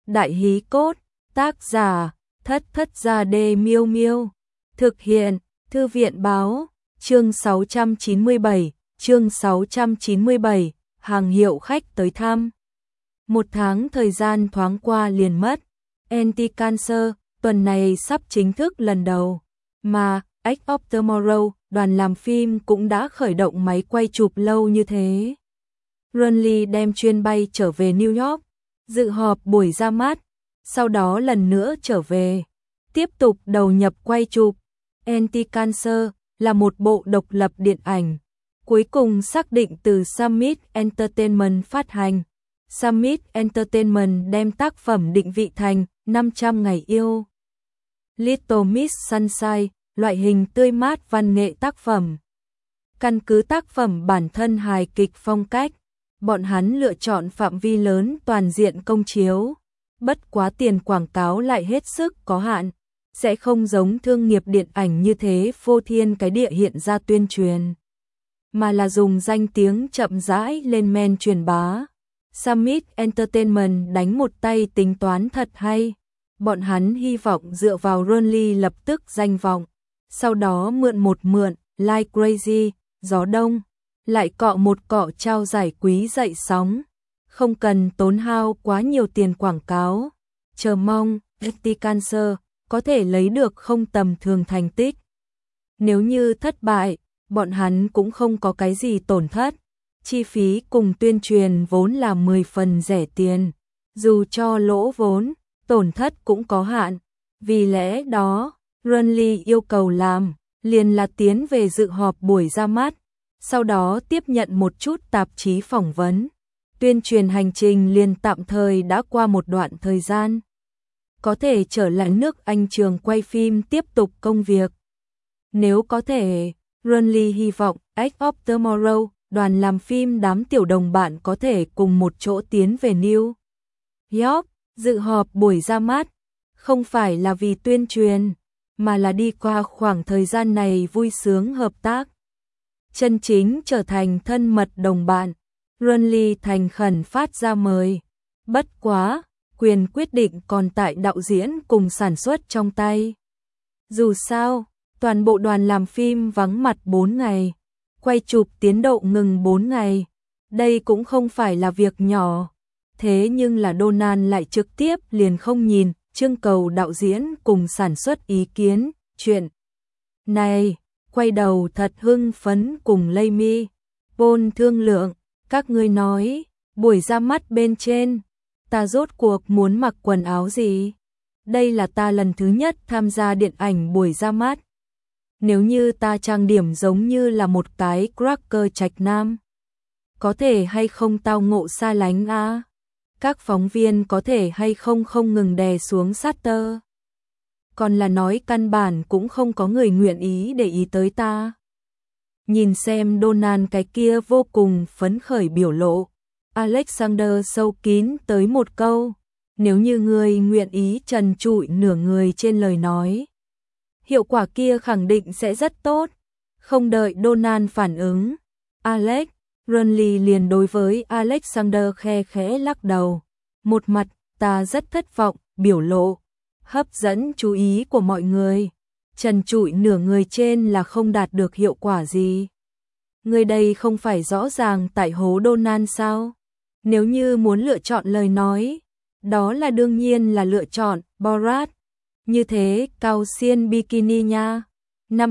Đại hí cốt, tác giả, Thất Thất Gia Đê Miêu Miêu. Thực hiện, Thư viện báo, chương 697, hàng hiệu khách tới thăm. Một tháng thời gian thoáng qua liền mất. Anti-Cancer, tuần này sắp chính thức lần đầu. Mà, Edge of Tomorrow, đoàn làm phim cũng đã khởi động máy quay chụp lâu như thế. Ronly đem chuyến bay trở về New York, dự họp buổi ra mắt, sau đó lần nữa trở về, tiếp tục đầu nhập quay chụp. Anti-Cancer là một bộ độc lập điện ảnh, cuối cùng xác định từ Summit Entertainment phát hành. Summit Entertainment đem tác phẩm định vị thành 500 ngày yêu. Little Miss Sunshine, loại hình tươi mát văn nghệ tác phẩm. Căn cứ tác phẩm bản thân hài kịch phong cách, bọn hắn lựa chọn phạm vi lớn toàn diện công chiếu. Bất quá tiền quảng cáo lại hết sức có hạn, sẽ không giống thương nghiệp điện ảnh như thế phô thiên cái địa hiện ra tuyên truyền, mà là dùng danh tiếng chậm rãi lên men truyền bá. Summit Entertainment đánh một tay tính toán thật hay. Bọn hắn hy vọng dựa vào Ronly lập tức danh vọng, sau đó mượn Like Crazy, Gió Đông, lại cọ một cọ trao giải quý dậy sóng, không cần tốn hao quá nhiều tiền quảng cáo. Chờ mong Anti-Cancer có thể lấy được không tầm thường thành tích. Nếu như thất bại, bọn hắn cũng không có cái gì tổn thất. Chi phí cùng tuyên truyền vốn là 10 phần rẻ tiền, dù cho lỗ vốn, tổn thất cũng có hạn. Vì lẽ đó, Ronly yêu cầu làm liền là tiến về dự họp buổi ra mắt, sau đó tiếp nhận một chút tạp chí phỏng vấn. Tuyên truyền hành trình liền tạm thời đã qua một đoạn thời gian, có thể trở lại nước Anh trường quay phim tiếp tục công việc. Nếu có thể, Ronly hy vọng Edge of Tomorrow, đoàn làm phim đám tiểu đồng bạn có thể cùng một chỗ tiến về New York, dự họp buổi ra mắt, không phải là vì tuyên truyền, mà là đi qua khoảng thời gian này vui sướng hợp tác, chân chính trở thành thân mật đồng bạn. Ronly thành khẩn phát ra mời, bất quá, quyền quyết định còn tại đạo diễn cùng sản xuất trong tay. Dù sao, toàn bộ đoàn làm phim vắng mặt 4 ngày, quay chụp tiến độ ngừng 4 ngày, đây cũng không phải là việc nhỏ. Thế nhưng là Donald lại trực tiếp liền không nhìn, trưng cầu đạo diễn cùng sản xuất ý kiến, chuyện này, quay đầu thật hưng phấn cùng Laymi, Paul thương lượng, các ngươi nói, buổi ra mắt bên trên, ta rốt cuộc muốn mặc quần áo gì? Đây là ta lần thứ nhất tham gia điện ảnh buổi ra mắt. Nếu như ta trang điểm giống như là một cái cracker trạch nam, có thể hay không tao ngộ xa lánh à? Các phóng viên có thể hay không ngừng đè xuống shutter. Còn là nói căn bản cũng không có người nguyện ý để ý tới ta. Nhìn xem Donald cái kia vô cùng phấn khởi biểu lộ, Alexander sâu kín tới một câu, nếu như người nguyện ý trần trụi nửa người trên lời nói, hiệu quả kia khẳng định sẽ rất tốt. Không đợi Donald phản ứng, Ronly liền đối với Alexander khe khẽ lắc đầu, một mặt ta rất thất vọng, biểu lộ hấp dẫn chú ý của mọi người. Trần trụi nửa người trên là không đạt được hiệu quả gì. Người đây không phải rõ ràng tại hố Donald sao? Nếu như muốn lựa chọn lời nói, đó là đương nhiên là lựa chọn Borat. Như thế cao xiên bikini nha. Năm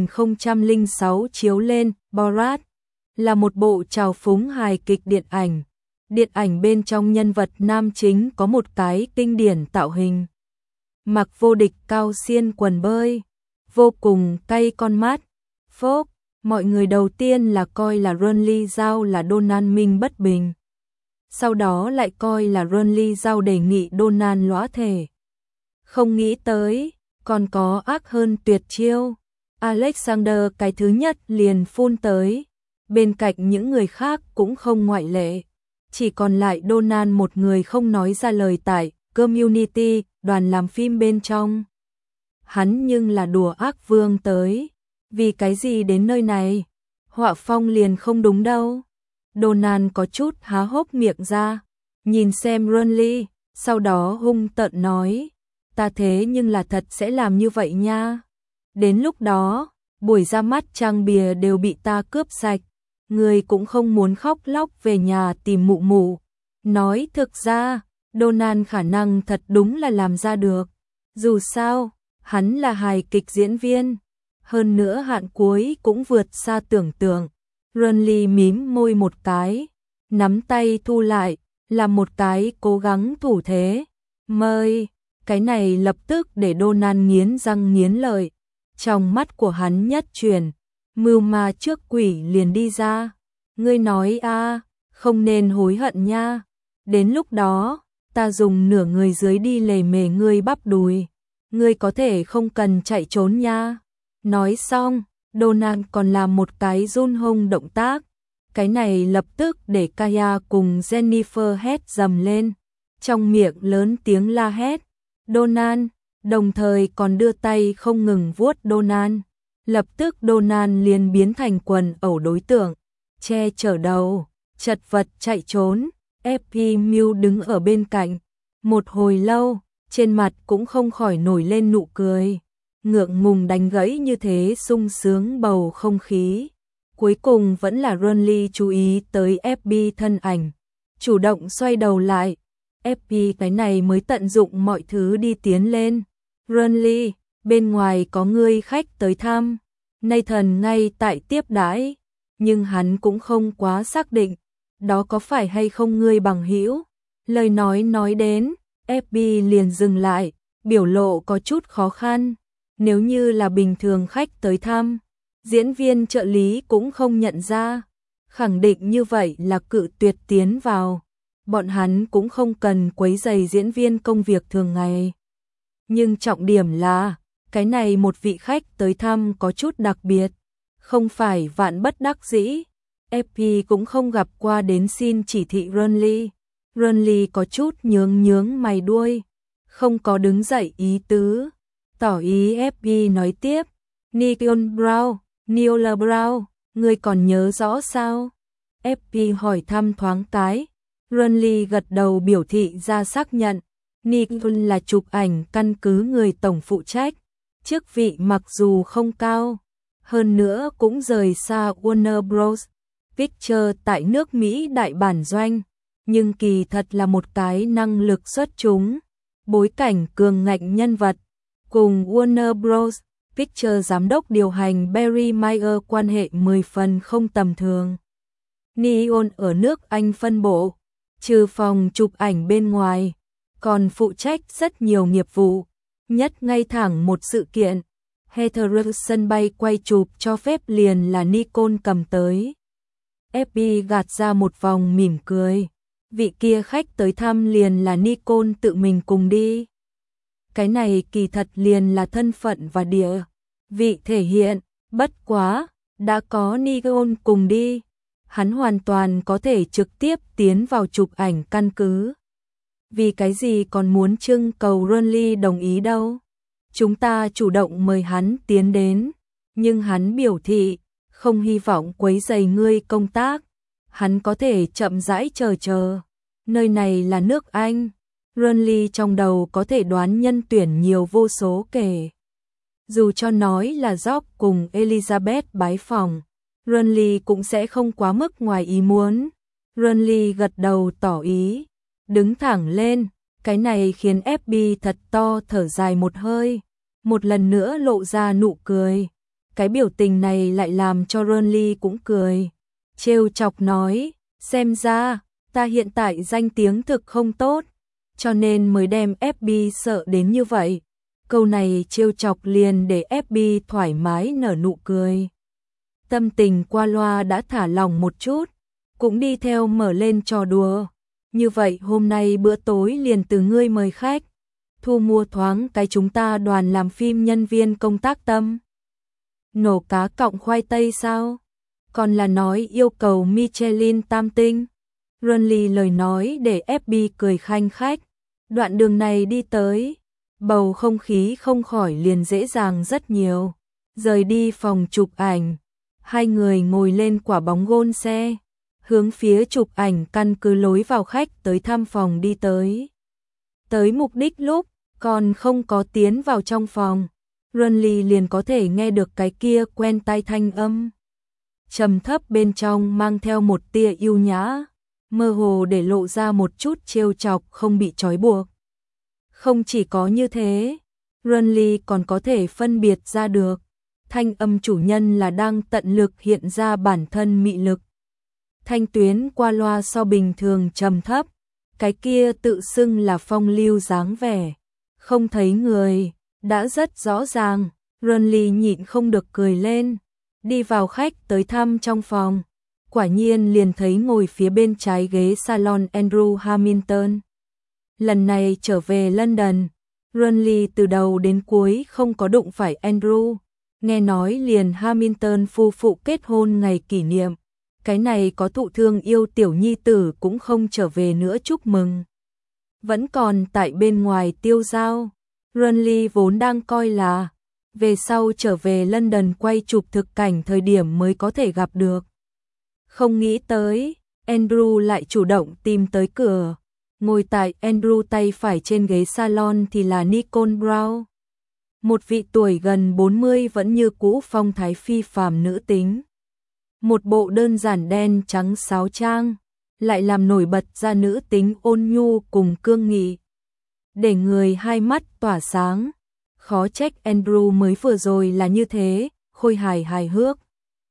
2006 chiếu lên, Borat là một bộ trào phúng hài kịch điện ảnh. Điện ảnh bên trong nhân vật nam chính có một cái kinh điển tạo hình, mặc vô địch cao xiên quần bơi, vô cùng cay con mắt. Phốc, mọi người đầu tiên là coi là Ronly Giao là Donald Minh bất bình, sau đó lại coi là Ronly Giao đề nghị Donald lõa thể. Không nghĩ tới, còn có ác hơn tuyệt chiêu. Alexander cái thứ nhất liền phun tới, bên cạnh những người khác cũng không ngoại lệ. Chỉ còn lại Donald một người không nói ra lời tại community, đoàn làm phim bên trong. Hắn nhưng là đùa ác vương tới. Vì cái gì đến nơi này? Họa phong liền không đúng đâu. Donald có chút há hốc miệng ra, nhìn xem Ronly, sau đó hung tợn nói, ta thế nhưng là thật sẽ làm như vậy nha. Đến lúc đó, buổi ra mắt trang bìa đều bị ta cướp sạch, người cũng không muốn khóc lóc về nhà tìm mụ mụ. Nói thực ra, Donald khả năng thật đúng là làm ra được. Dù sao, hắn là hài kịch diễn viên. Hơn nữa hạn cuối cũng vượt xa tưởng tượng. Renly mím môi một cái, nắm tay thu lại, làm một cái cố gắng thủ thế. Mời, cái này lập tức để Donald nghiến răng nghiến lợi. Trong mắt của hắn nhất chuyển, mưu ma trước quỷ liền đi ra. Ngươi nói a, không nên hối hận nha. Đến lúc đó, ta dùng nửa người dưới đi lề mề ngươi bắp đùi. Ngươi có thể không cần chạy trốn nha. Nói xong, Donald còn làm một cái run hông động tác. Cái này lập tức để Kaya cùng Jennifer hét dầm lên. Trong miệng lớn tiếng la hét. Donald, đồng thời còn đưa tay không ngừng vuốt Donald. Lập tức Donald liền biến thành quần ẩu đối tượng. Che chở đầu, chật vật chạy trốn. F.P. Mew đứng ở bên cạnh. Một hồi lâu, trên mặt cũng không khỏi nổi lên nụ cười. Ngượng ngùng đánh gãy như thế sung sướng bầu không khí. Cuối cùng vẫn là Renly chú ý tới FB thân ảnh. Chủ động xoay đầu lại. FB cái này mới tận dụng mọi thứ đi tiến lên. Renly, bên ngoài có người khách tới thăm. Nathan ngay tại tiếp đãi. Nhưng hắn cũng không quá xác định. Đó có phải hay không ngươi bằng hữu? Lời nói đến, FB liền dừng lại, biểu lộ có chút khó khăn. Nếu như là bình thường khách tới thăm, diễn viên trợ lý cũng không nhận ra. Khẳng định như vậy là cự tuyệt tiến vào. Bọn hắn cũng không cần quấy rầy diễn viên công việc thường ngày. Nhưng trọng điểm là, cái này một vị khách tới thăm có chút đặc biệt. Không phải vạn bất đắc dĩ. FP cũng không gặp qua đến xin chỉ thị Renly. Renly có chút nhướng mày đuôi. Không có đứng dậy ý tứ. Tỏ ý FP nói tiếp. Neola Brown, ngươi còn nhớ rõ sao? FP hỏi thăm thoáng cái. Renly gật đầu biểu thị ra xác nhận. Neola là chụp ảnh căn cứ người tổng phụ trách. Chức vị mặc dù không cao, hơn nữa cũng rời xa Warner Bros. Pictures tại nước Mỹ đại bản doanh, nhưng kỳ thật là một cái năng lực xuất chúng, bối cảnh cường ngạnh nhân vật. Cùng Warner Bros. Pictures giám đốc điều hành Barry Meyer quan hệ 10 phần không tầm thường. Neon ở nước Anh phân bộ, trừ phòng chụp ảnh bên ngoài, còn phụ trách rất nhiều nghiệp vụ, nhất ngay thẳng một sự kiện. Heathrow sân bay quay chụp cho phép liền là Nikon cầm tới. FB gạt ra một vòng mỉm cười. Vị kia khách tới thăm liền là Nikon tự mình cùng đi. Cái này kỳ thật liền là thân phận và địa vị thể hiện, bất quá, đã có Nikon cùng đi. Hắn hoàn toàn có thể trực tiếp tiến vào chụp ảnh căn cứ. Vì cái gì còn muốn trưng cầu Renly đồng ý đâu. Chúng ta chủ động mời hắn tiến đến, nhưng hắn biểu thị không hy vọng quấy rầy ngươi công tác. Hắn có thể chậm rãi chờ. Nơi này là nước Anh. Renly trong đầu có thể đoán nhân tuyển nhiều vô số kể. Dù cho nói là George cùng Elizabeth bái phòng, Renly cũng sẽ không quá mức ngoài ý muốn. Renly gật đầu tỏ ý, đứng thẳng lên. Cái này khiến FB thật to thở dài một hơi, một lần nữa lộ ra nụ cười. Cái biểu tình này lại làm cho Renly cũng cười. Trêu chọc nói, xem ra, ta hiện tại danh tiếng thực không tốt, cho nên mới đem FB sợ đến như vậy. Câu này trêu chọc liền để FB thoải mái nở nụ cười. Tâm tình qua loa đã thả lỏng một chút, cũng đi theo mở lên trò đùa. Như vậy hôm nay bữa tối liền từ ngươi mời khách. Thu mua thoáng cái chúng ta đoàn làm phim nhân viên công tác tâm. Nổ cá cọng khoai tây sao? Còn là nói yêu cầu Michelin tam tinh. Renly lời nói để FB cười khanh khách. Đoạn đường này đi tới, bầu không khí không khỏi liền dễ dàng rất nhiều. Rời đi phòng chụp ảnh, hai người ngồi lên quả bóng gôn xe, hướng phía chụp ảnh căn cứ lối vào khách tới thăm phòng đi tới. Tới mục đích lúc còn không có tiến vào trong phòng, Runly liền có thể nghe được cái kia quen tai thanh âm. Trầm thấp bên trong mang theo một tia yêu nhã, mơ hồ để lộ ra một chút trêu chọc không bị trói buộc. Không chỉ có như thế, Runly còn có thể phân biệt ra được, thanh âm chủ nhân là đang tận lực hiện ra bản thân mị lực. Thanh tuyến qua loa so bình thường trầm thấp, cái kia tự xưng là phong lưu dáng vẻ, không thấy người, đã rất rõ ràng. Runly nhịn không được cười lên, đi vào khách tới thăm trong phòng, quả nhiên liền thấy ngồi phía bên trái ghế salon Andrew Hamilton. Lần này trở về London, Runly từ đầu đến cuối không có đụng phải Andrew, nghe nói liền Hamilton phu phụ kết hôn ngày kỷ niệm, cái này có thụ thương yêu tiểu nhi tử cũng không trở về nữa chúc mừng. Vẫn còn tại bên ngoài tiêu dao. Runly vốn đang coi là về sau trở về London quay chụp thực cảnh thời điểm mới có thể gặp được. Không nghĩ tới, Andrew lại chủ động tìm tới cửa. Ngồi tại Andrew tay phải trên ghế salon thì là Nicole Brown. Một vị tuổi gần 40 vẫn như cũ phong thái phi phàm nữ tính. Một bộ đơn giản đen trắng sáo trang, lại làm nổi bật ra nữ tính ôn nhu cùng cương nghị. Để người hai mắt tỏa sáng, khó trách Andrew mới vừa rồi là như thế, khôi hài hài hước.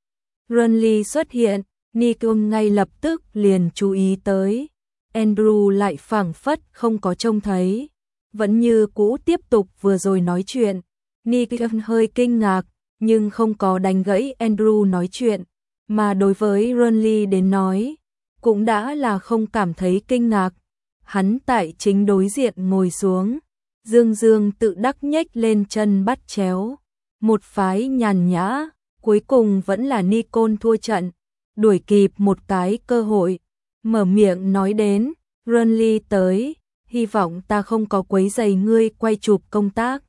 Runly xuất hiện, Nicole ngay lập tức liền chú ý tới. Andrew lại phảng phất không có trông thấy, vẫn như cũ tiếp tục vừa rồi nói chuyện. Nicole hơi kinh ngạc, nhưng không có đánh gãy Andrew nói chuyện, mà đối với Runly đến nói, cũng đã là không cảm thấy kinh ngạc. Hắn tại chính đối diện ngồi xuống, dương dương tự đắc nhếch lên chân bắt chéo, một phái nhàn nhã, cuối cùng vẫn là Nicole thua trận, đuổi kịp một cái cơ hội, mở miệng nói đến, Runly tới, hy vọng ta không có quấy rầy ngươi quay chụp công tác.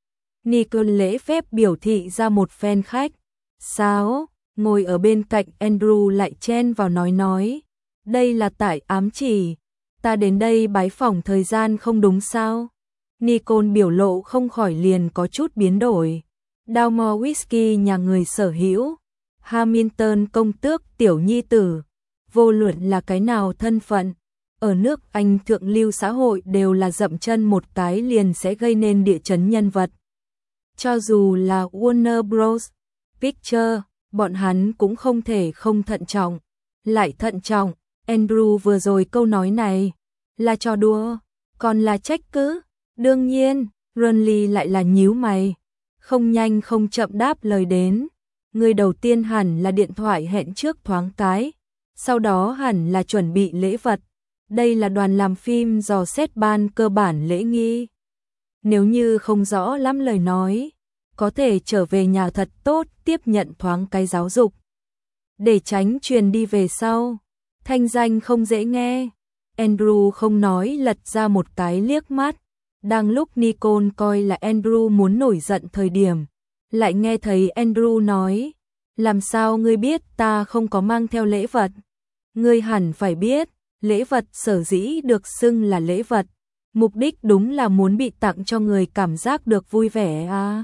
Nicole lễ phép biểu thị ra một phen khách, sáo, ngồi ở bên cạnh Andrew lại chen vào nói, đây là tại ám chỉ, ta đến đây bái phỏng thời gian không đúng sao? Nicole biểu lộ không khỏi liền có chút biến đổi. Dalmore Whisky nhà người sở hữu, Hamilton công tước tiểu nhi tử, vô luận là cái nào thân phận, ở nước Anh thượng lưu xã hội đều là dậm chân một cái liền sẽ gây nên địa chấn nhân vật. Cho dù là Warner Bros. Pictures, bọn hắn cũng không thể không thận trọng. Lại thận trọng, Andrew vừa rồi câu nói này, là trò đùa, còn là trách cứ. Đương nhiên, Runly lại là nhíu mày, không nhanh không chậm đáp lời đến. Người đầu tiên hẳn là điện thoại hẹn trước thoáng cái, sau đó hẳn là chuẩn bị lễ vật. Đây là đoàn làm phim dò xét ban cơ bản lễ nghi. Nếu như không rõ lắm lời nói, có thể trở về nhà thật tốt tiếp nhận thoáng cái giáo dục. Để tránh truyền đi về sau, thanh danh không dễ nghe. Andrew không nói lật ra một cái liếc mắt. Đang lúc Nicole coi là Andrew muốn nổi giận thời điểm, lại nghe thấy Andrew nói, làm sao ngươi biết ta không có mang theo lễ vật? Ngươi hẳn phải biết, lễ vật sở dĩ được xưng là lễ vật, mục đích đúng là muốn bị tặng cho người cảm giác được vui vẻ à.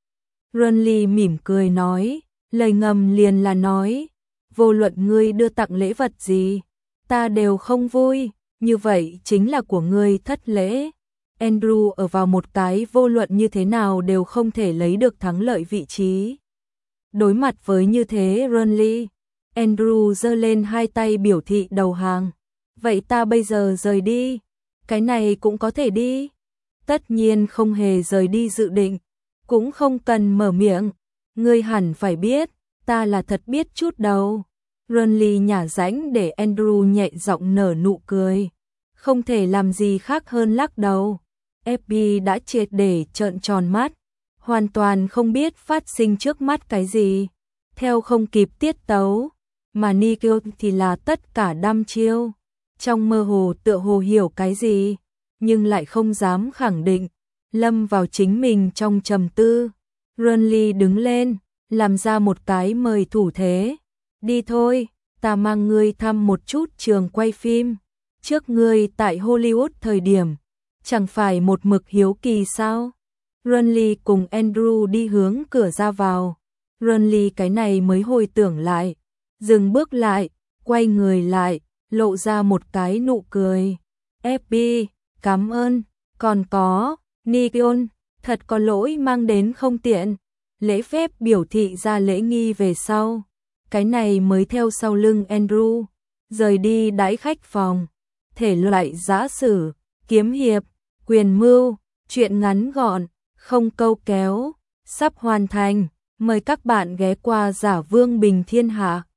Runly mỉm cười nói, lời ngầm liền là nói, vô luận ngươi đưa tặng lễ vật gì, ta đều không vui, như vậy chính là của ngươi thất lễ. Andrew ở vào một cái vô luận như thế nào đều không thể lấy được thắng lợi vị trí. Đối mặt với như thế Runly, Andrew giơ lên hai tay biểu thị đầu hàng. Vậy ta bây giờ rời đi, cái này cũng có thể đi. Tất nhiên không hề rời đi dự định, cũng không cần mở miệng. Ngươi hẳn phải biết, ta là thật biết chút đâu. Runly nhả rãnh để Andrew nhẹ giọng nở nụ cười. Không thể làm gì khác hơn lắc đầu. FB đã triệt để trợn tròn mắt, hoàn toàn không biết phát sinh trước mắt cái gì. Theo không kịp tiết tấu, mà Nicole thì là tất cả đăm chiêu. Trong mơ hồ tựa hồ hiểu cái gì, nhưng lại không dám khẳng định, lâm vào chính mình trong trầm tư. Runly đứng lên, làm ra một cái mời thủ thế. Đi thôi, ta mang ngươi thăm một chút trường quay phim. Trước ngươi tại Hollywood thời điểm, chẳng phải một mực hiếu kỳ sao? Renly cùng Andrew đi hướng cửa ra vào. Renly cái này mới hồi tưởng lại, dừng bước lại, quay người lại, lộ ra một cái nụ cười. FB, cảm ơn, còn có, Nikion, thật có lỗi mang đến không tiện. Lễ phép biểu thị ra lễ nghi về sau. Cái này mới theo sau lưng Andrew, rời đi đãi khách phòng. Thể loại giã sử, kiếm hiệp, quyền mưu, truyện ngắn gọn, không câu kéo, sắp hoàn thành. Mời các bạn ghé qua Giả Vương Bình Thiên Hạ.